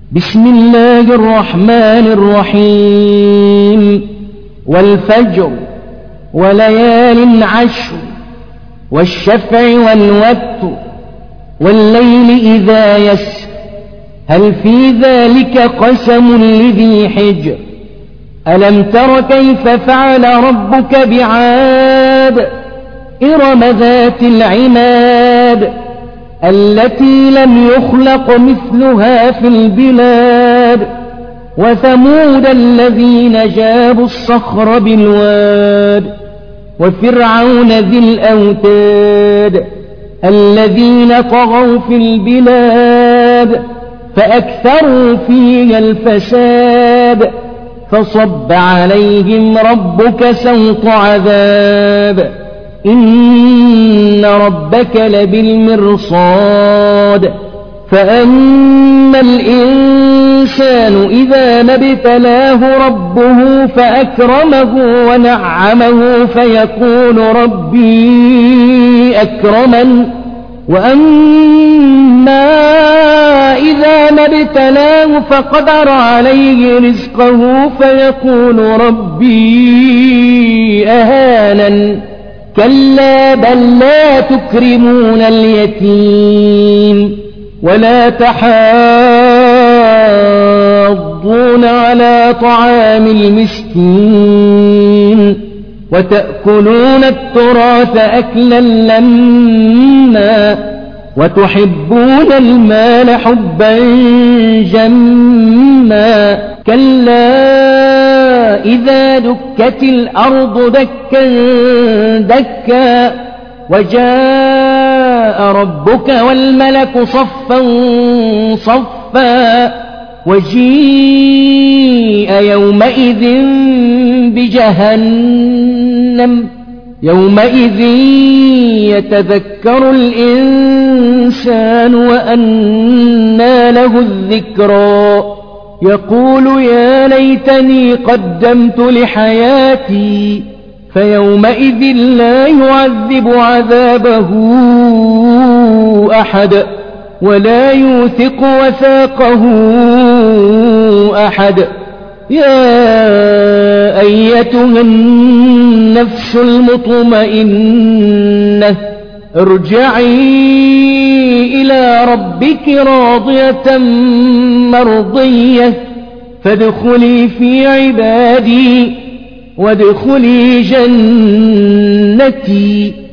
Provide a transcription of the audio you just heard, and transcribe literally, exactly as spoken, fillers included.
بسم الله الرحمن الرحيم والفجر وليال عشر والشفع والوتر والليل إذا يسر هل في ذلك قسم لذي حجر ألم تر كيف فعل ربك بعاد إرم ذات العماد التي لم يخلق مثلها في البلاد وثمود الذين جابوا الصخر بالواد وفرعون ذي الأوتاد الذين طغوا في البلاد فأكثروا فيها الفساد فصب عليهم ربك سوط عذاب إن ربك لبالمرصاد فأما الإنسان إذا ما ابتلاه ربه فأكرمه ونعمه فيقول ربي أكرمن وأما إذا ما ابتلاه فقدر عليه رزقه فيقول ربي أهانن كلا بل لا تكرمون اليتيم ولا تحاضون على طعام المسكين وتأكلون التراث أكلا لما وتحبون المال حبا جما كلا إذا دكت الأرض دكا دكا وجاء ربك والملك صفا صفا وجيء يومئذ بجهنم يومئذ يتذكر الإنسان وأنى له الذكرى يقول يا ليتني قدمت لحياتي فيومئذ لا يعذب عذابه أحد ولا يوثق وثاقه أحد يا أيتها النفس المطمئنة ارجعي إلى ربك راضية مرضية فادخلي في عبادي وادخلي جنتي